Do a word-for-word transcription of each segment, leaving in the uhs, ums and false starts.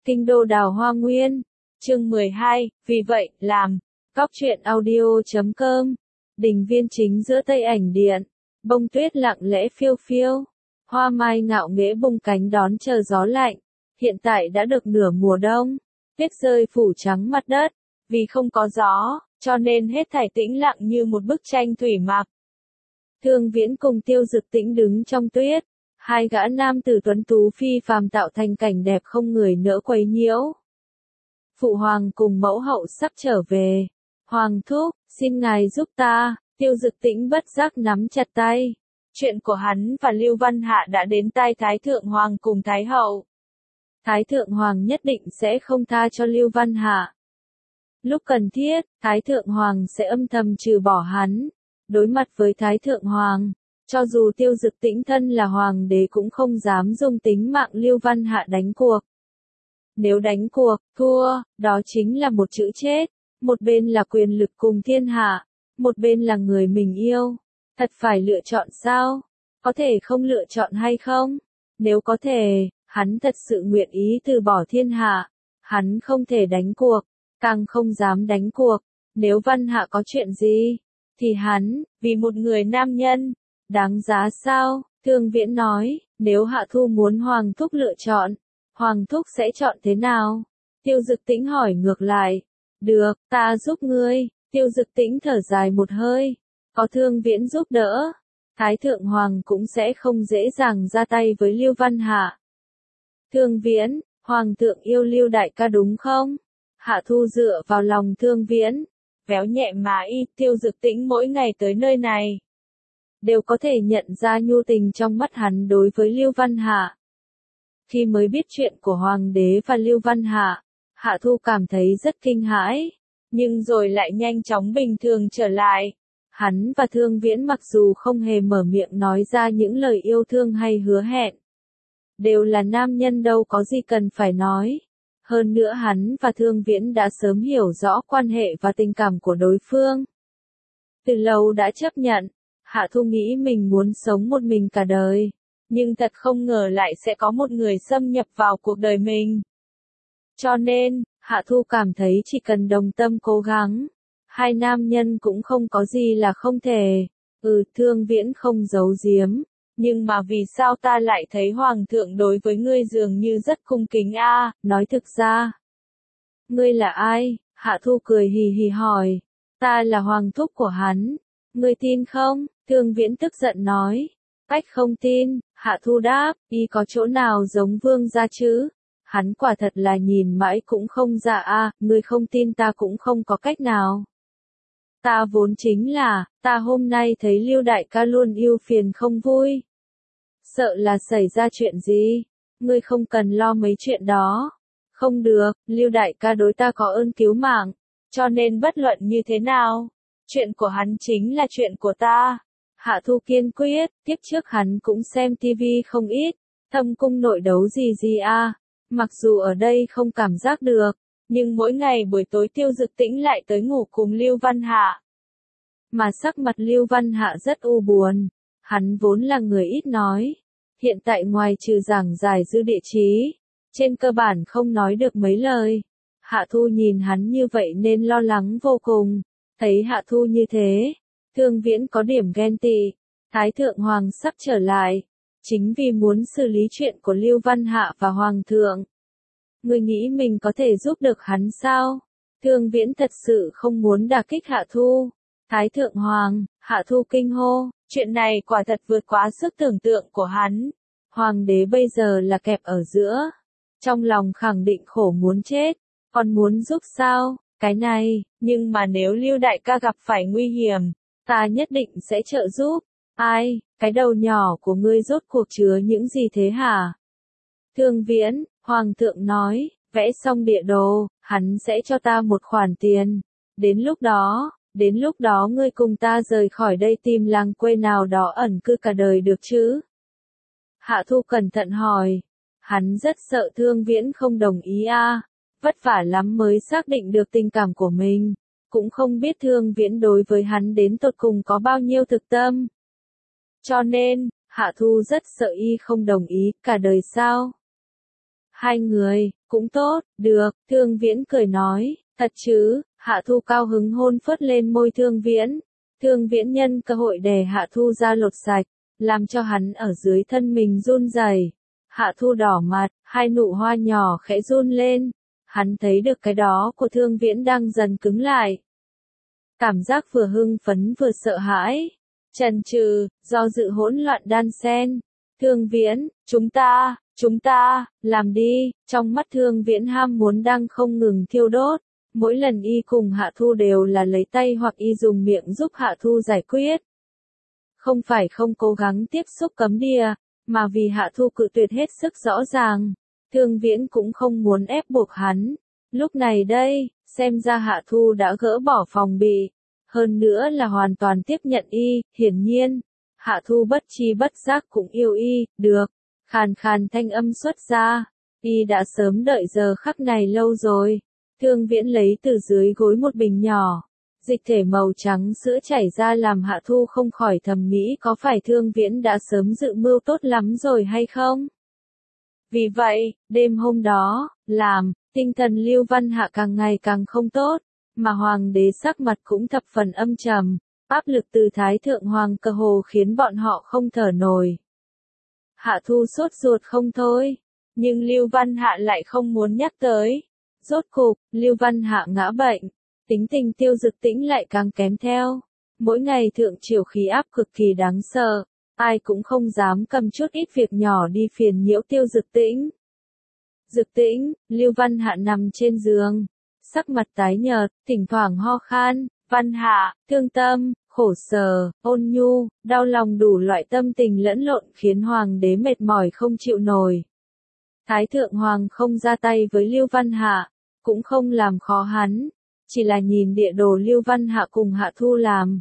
Kinh đô đào hoa nguyên. Chương mười hai, vì vậy, làm. Góc truyện audio chấm com. Đình viên chính giữa tây ảnh điện. Bông tuyết lặng lẽ phiêu phiêu. Hoa mai ngạo nghễ bung cánh đón chờ gió lạnh. Hiện tại đã được nửa mùa đông. Tuyết rơi phủ trắng mặt đất. Vì không có gió, cho nên hết thảy tĩnh lặng như một bức tranh thủy mặc. Thương Viễn cùng Tiêu Dực Tĩnh đứng trong tuyết. Hai gã nam tử tuấn tú phi phàm tạo thành cảnh đẹp không người nỡ quấy nhiễu. Phụ hoàng cùng mẫu hậu sắp trở về. Hoàng thúc, xin ngài giúp ta. Tiêu Dực Tĩnh bất giác nắm chặt tay. Chuyện của hắn và Lưu Văn Hạ đã đến tai Thái Thượng Hoàng cùng Thái Hậu. Thái Thượng Hoàng nhất định sẽ không tha cho Lưu Văn Hạ. Lúc cần thiết, Thái Thượng Hoàng sẽ âm thầm trừ bỏ hắn. Đối mặt với Thái Thượng Hoàng, cho dù Tiêu Dực Tĩnh thân là Hoàng đế cũng không dám dùng tính mạng Lưu Văn Hạ đánh cuộc. Nếu đánh cuộc, thua, đó chính là một chữ chết. Một bên là quyền lực cùng thiên hạ, một bên là người mình yêu. Thật phải lựa chọn sao? Có thể không lựa chọn hay không? Nếu có thể, hắn thật sự nguyện ý từ bỏ thiên hạ. Hắn không thể đánh cuộc, càng không dám đánh cuộc. Nếu Văn Hạ có chuyện gì, thì hắn, vì một người nam nhân, đáng giá sao? Thương Viễn nói, nếu Hạ Thu muốn Hoàng thúc lựa chọn, Hoàng thúc sẽ chọn thế nào? Tiêu Dực Tĩnh hỏi ngược lại. Được, ta giúp ngươi. Tiêu Dực Tĩnh thở dài một hơi. Có Thương Viễn giúp đỡ, Thái Thượng Hoàng cũng sẽ không dễ dàng ra tay với Lưu Văn Hạ. Thương Viễn, Hoàng thượng yêu Lưu đại ca đúng không? Hạ Thu dựa vào lòng Thương Viễn, véo nhẹ má y. Tiêu Dực Tĩnh mỗi ngày tới nơi này, đều có thể nhận ra nhu tình trong mắt hắn đối với Lưu Văn Hạ. Khi mới biết chuyện của Hoàng đế và Lưu Văn Hạ, Hạ Thu cảm thấy rất kinh hãi, nhưng rồi lại nhanh chóng bình thường trở lại. Hắn và Thương Viễn mặc dù không hề mở miệng nói ra những lời yêu thương hay hứa hẹn, đều là nam nhân đâu có gì cần phải nói. Hơn nữa hắn và Thương Viễn đã sớm hiểu rõ quan hệ và tình cảm của đối phương. Từ lâu đã chấp nhận, Hạ Thu nghĩ mình muốn sống một mình cả đời, nhưng thật không ngờ lại sẽ có một người xâm nhập vào cuộc đời mình. Cho nên, Hạ Thu cảm thấy chỉ cần đồng tâm cố gắng, hai nam nhân cũng không có gì là không thể. Ừ, Thương Viễn không giấu giếm, nhưng mà vì sao ta lại thấy Hoàng thượng đối với ngươi dường như rất cung kính a? À? Nói thực ra, ngươi là ai? Hạ Thu cười hì hì hỏi. Ta là Hoàng thúc của hắn. Ngươi tin không? Thương Viễn tức giận nói. Cách không tin. Hạ Thu đáp, y có chỗ nào giống vương gia chứ? Hắn quả thật là nhìn mãi cũng không ra a. À, ngươi không tin ta cũng không có cách nào. Ta vốn chính là, ta hôm nay thấy Lưu đại ca luôn yêu phiền không vui. Sợ là xảy ra chuyện gì? Ngươi không cần lo mấy chuyện đó. Không được, Lưu đại ca đối ta có ơn cứu mạng, cho nên bất luận như thế nào, chuyện của hắn chính là chuyện của ta. Hạ Thu kiên quyết, tiếp trước hắn cũng xem tivi không ít, thâm cung nội đấu gì gì a. À. Mặc dù ở đây không cảm giác được, nhưng mỗi ngày buổi tối Tiêu Dực Tĩnh lại tới ngủ cùng Lưu Văn Hạ. Mà sắc mặt Lưu Văn Hạ rất u buồn, hắn vốn là người ít nói, hiện tại ngoài trừ giảng giải dư địa chí, trên cơ bản không nói được mấy lời. Hạ Thu nhìn hắn như vậy nên lo lắng vô cùng, thấy Hạ Thu như thế, Thương Viễn có điểm ghen tị. Thái Thượng Hoàng sắp trở lại, chính vì muốn xử lý chuyện của Lưu Văn Hạ và Hoàng thượng. Ngươi nghĩ mình có thể giúp được hắn sao? Thương Viễn thật sự không muốn đả kích Hạ Thu. Thái Thượng Hoàng, Hạ Thu kinh hô, chuyện này quả thật vượt quá sức tưởng tượng của hắn. Hoàng đế bây giờ là kẹp ở giữa, trong lòng khẳng định khổ muốn chết, còn muốn giúp sao? Cái này, nhưng mà nếu Lưu đại ca gặp phải nguy hiểm, ta nhất định sẽ trợ giúp. Ai, cái đầu nhỏ của ngươi rốt cuộc chứa những gì thế hả? Thương Viễn, Hoàng thượng nói, vẽ xong địa đồ, hắn sẽ cho ta một khoản tiền. Đến lúc đó, đến lúc đó ngươi cùng ta rời khỏi đây tìm làng quê nào đó ẩn cư cả đời được chứ? Hạ Thu cẩn thận hỏi. Hắn rất sợ Thương Viễn không đồng ý a. À. Vất vả lắm mới xác định được tình cảm của mình, cũng không biết Thương Viễn đối với hắn đến tột cùng có bao nhiêu thực tâm. Cho nên, Hạ Thu rất sợ y không đồng ý, cả đời sao? Hai người, cũng tốt, được, Thương Viễn cười nói, thật chứ, Hạ Thu cao hứng hôn phớt lên môi Thương Viễn. Thương Viễn nhân cơ hội đè Hạ Thu ra lột sạch, làm cho hắn ở dưới thân mình run rẩy. Hạ Thu đỏ mặt, hai nụ hoa nhỏ khẽ run lên. Hắn thấy được cái đó của Thương Viễn đang dần cứng lại. Cảm giác vừa hưng phấn vừa sợ hãi. Chần chừ, do dự hỗn loạn đan xen. Thương Viễn, chúng ta, chúng ta, làm đi, trong mắt Thương Viễn ham muốn đang không ngừng thiêu đốt. Mỗi lần y cùng Hạ Thu đều là lấy tay hoặc y dùng miệng giúp Hạ Thu giải quyết. Không phải không cố gắng tiếp xúc cấm đìa, mà vì Hạ Thu cự tuyệt hết sức rõ ràng. Thương Viễn cũng không muốn ép buộc hắn. Lúc này đây, xem ra Hạ Thu đã gỡ bỏ phòng bị. Hơn nữa là hoàn toàn tiếp nhận y, hiển nhiên. Hạ Thu bất chi bất giác cũng yêu y, được. Khàn khàn thanh âm xuất ra. Y đã sớm đợi giờ khắc này lâu rồi. Thương Viễn lấy từ dưới gối một bình nhỏ. Dịch thể màu trắng sữa chảy ra làm Hạ Thu không khỏi thầm nghĩ có phải Thương Viễn đã sớm dự mưu tốt lắm rồi hay không? Vì vậy, đêm hôm đó, làm, tinh thần Lưu Văn Hạ càng ngày càng không tốt, mà Hoàng đế sắc mặt cũng thập phần âm trầm, áp lực từ Thái Thượng Hoàng cơ hồ khiến bọn họ không thở nổi. Hạ Thu sốt ruột không thôi, nhưng Lưu Văn Hạ lại không muốn nhắc tới. Rốt cục, Lưu Văn Hạ ngã bệnh, tính tình Tiêu Dực Tĩnh lại càng kém theo. Mỗi ngày thượng triều khí áp cực kỳ đáng sợ, ai cũng không dám cầm chút ít việc nhỏ đi phiền nhiễu Tiêu Dực Tĩnh. Dực Tĩnh, Lưu Văn Hạ nằm trên giường, sắc mặt tái nhợt, thỉnh thoảng ho khan. Văn Hạ, thương tâm, khổ sở, ôn nhu, đau lòng đủ loại tâm tình lẫn lộn khiến Hoàng đế mệt mỏi không chịu nổi. Thái Thượng Hoàng không ra tay với Lưu Văn Hạ, cũng không làm khó hắn, chỉ là nhìn địa đồ Lưu Văn Hạ cùng Hạ Thu làm.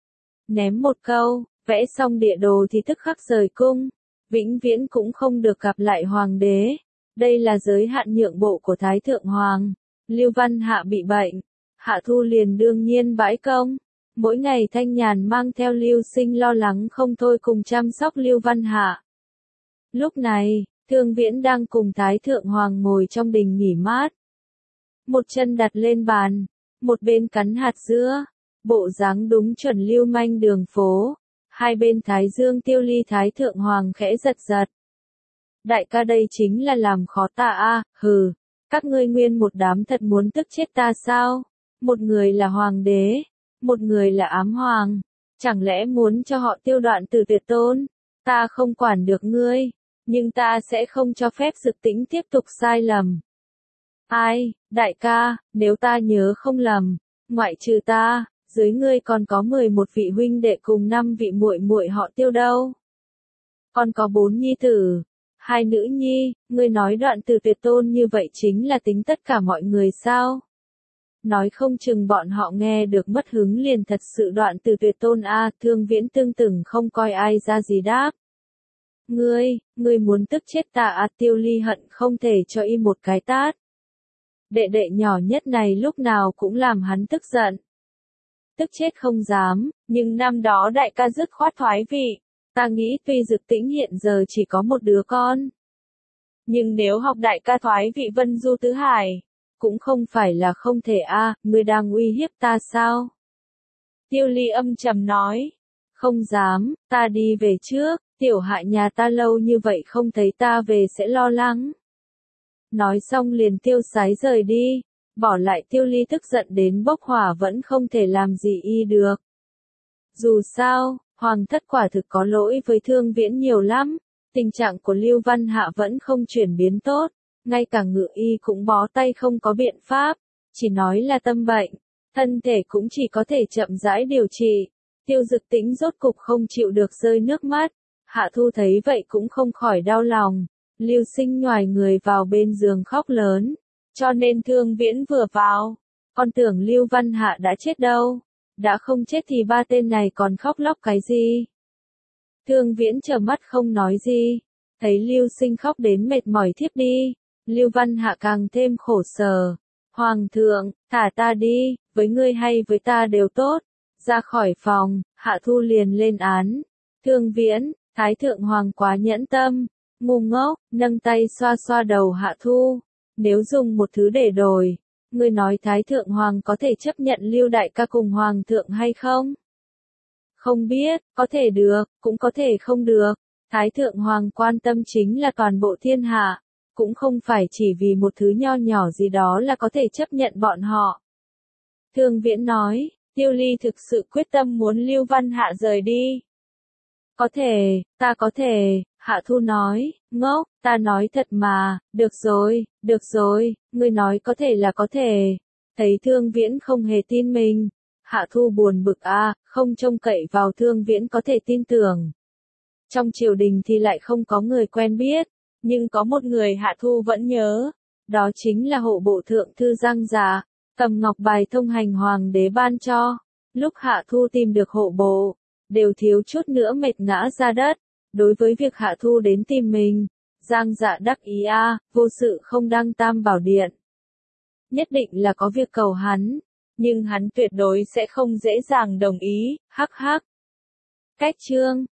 Ném một câu, vẽ xong địa đồ thì tức khắc rời cung, vĩnh viễn cũng không được gặp lại Hoàng đế. Đây là giới hạn nhượng bộ của Thái Thượng Hoàng. Lưu Văn Hạ bị bệnh, Hạ Thu liền đương nhiên bãi công. Mỗi ngày Thanh Nhàn mang theo Lưu Sinh lo lắng không thôi cùng chăm sóc Lưu Văn Hạ. Lúc này, Thương Viễn đang cùng Thái Thượng Hoàng ngồi trong đình nghỉ mát. Một chân đặt lên bàn, một bên cắn hạt dưa, bộ dáng đúng chuẩn lưu manh đường phố. Hai bên Thái Dương Tiêu Ly. Thái Thượng Hoàng khẽ giật giật. Đại ca đây chính là làm khó ta a, hừ, các ngươi nguyên một đám thật muốn tức chết ta sao? Một người là hoàng đế, một người là ám hoàng, chẳng lẽ muốn cho họ tiêu đoạn từ tuyệt tôn? Ta không quản được ngươi, nhưng ta sẽ không cho phép Dực Tĩnh tiếp tục sai lầm. Ai, đại ca, nếu ta nhớ không lầm, ngoại trừ ta, dưới ngươi còn có mười một vị huynh đệ cùng năm vị muội muội họ Tiêu đâu. Còn có bốn nhi tử, hai nữ nhi, ngươi nói đoạn từ tuyệt tôn như vậy chính là tính tất cả mọi người sao? Nói không chừng bọn họ nghe được mất hứng liền thật sự đoạn từ tuyệt tôn a. Thương Viễn tương từng không coi ai ra gì đáp. Ngươi, ngươi muốn tức chết ta a. Tiêu Ly hận không thể cho y một cái tát. Đệ đệ nhỏ nhất này lúc nào cũng làm hắn tức giận. Tức chết không dám, nhưng năm đó đại ca dứt khoát thoái vị. Ta nghĩ tuy Dực Tĩnh hiện giờ chỉ có một đứa con, nhưng nếu học đại ca thoái vị Vân Du Tứ Hải, cũng không phải là không thể a. À, ngươi đang uy hiếp ta sao? Tiêu Ly âm trầm nói. Không dám, ta đi về trước, tiểu Hạ nhà ta lâu như vậy không thấy ta về sẽ lo lắng. Nói xong liền tiêu sái rời đi, bỏ lại Tiêu Ly tức giận đến bốc hỏa vẫn không thể làm gì y được. Dù sao, Hoàng thất quả thực có lỗi với Thương Viễn nhiều lắm, tình trạng của Lưu Văn Hạ vẫn không chuyển biến tốt, ngay cả ngự y cũng bó tay không có biện pháp, chỉ nói là tâm bệnh, thân thể cũng chỉ có thể chậm rãi điều trị. Tiêu Dực Tĩnh rốt cục không chịu được rơi nước mắt, Hạ Thu thấy vậy cũng không khỏi đau lòng. Lưu Sinh nhoài người vào bên giường khóc lớn, cho nên Thương Viễn vừa vào, con tưởng Lưu Văn Hạ đã chết đâu, đã không chết thì ba tên này còn khóc lóc cái gì. Thương Viễn trợn mắt không nói gì, thấy Lưu Sinh khóc đến mệt mỏi thiếp đi, Lưu Văn Hạ càng thêm khổ sở. Hoàng thượng, thả ta đi, với ngươi hay với ta đều tốt. Ra khỏi phòng, Hạ Thu liền lên án. Thương Viễn, Thái Thượng Hoàng quá nhẫn tâm, ngu ngốc, nâng tay xoa xoa đầu Hạ Thu. Nếu dùng một thứ để đổi, ngươi nói Thái Thượng Hoàng có thể chấp nhận Lưu đại ca cùng Hoàng thượng hay không? Không biết, có thể được, cũng có thể không được. Thái Thượng Hoàng quan tâm chính là toàn bộ thiên hạ, cũng không phải chỉ vì một thứ nho nhỏ gì đó là có thể chấp nhận bọn họ. Thương Viễn nói, Tiêu Ly thực sự quyết tâm muốn Lưu Văn Hạ rời đi. Có thể, ta có thể, Hạ Thu nói, ngốc, ta nói thật mà, được rồi, được rồi, ngươi nói có thể là có thể. Thấy Thương Viễn không hề tin mình, Hạ Thu buồn bực a, à, không trông cậy vào Thương Viễn có thể tin tưởng. Trong triều đình thì lại không có người quen biết, nhưng có một người Hạ Thu vẫn nhớ, đó chính là hộ bộ thượng thư Giang Dạ, cầm ngọc bài thông hành hoàng đế ban cho. Lúc Hạ Thu tìm được hộ bộ, đều thiếu chút nữa mệt ngã ra đất. Đối với việc Hạ Thu đến tìm mình, Giang Dạ đắc ý a, à, vô sự không đăng tam bảo điện. Nhất định là có việc cầu hắn, nhưng hắn tuyệt đối sẽ không dễ dàng đồng ý, hắc hắc. Cách chương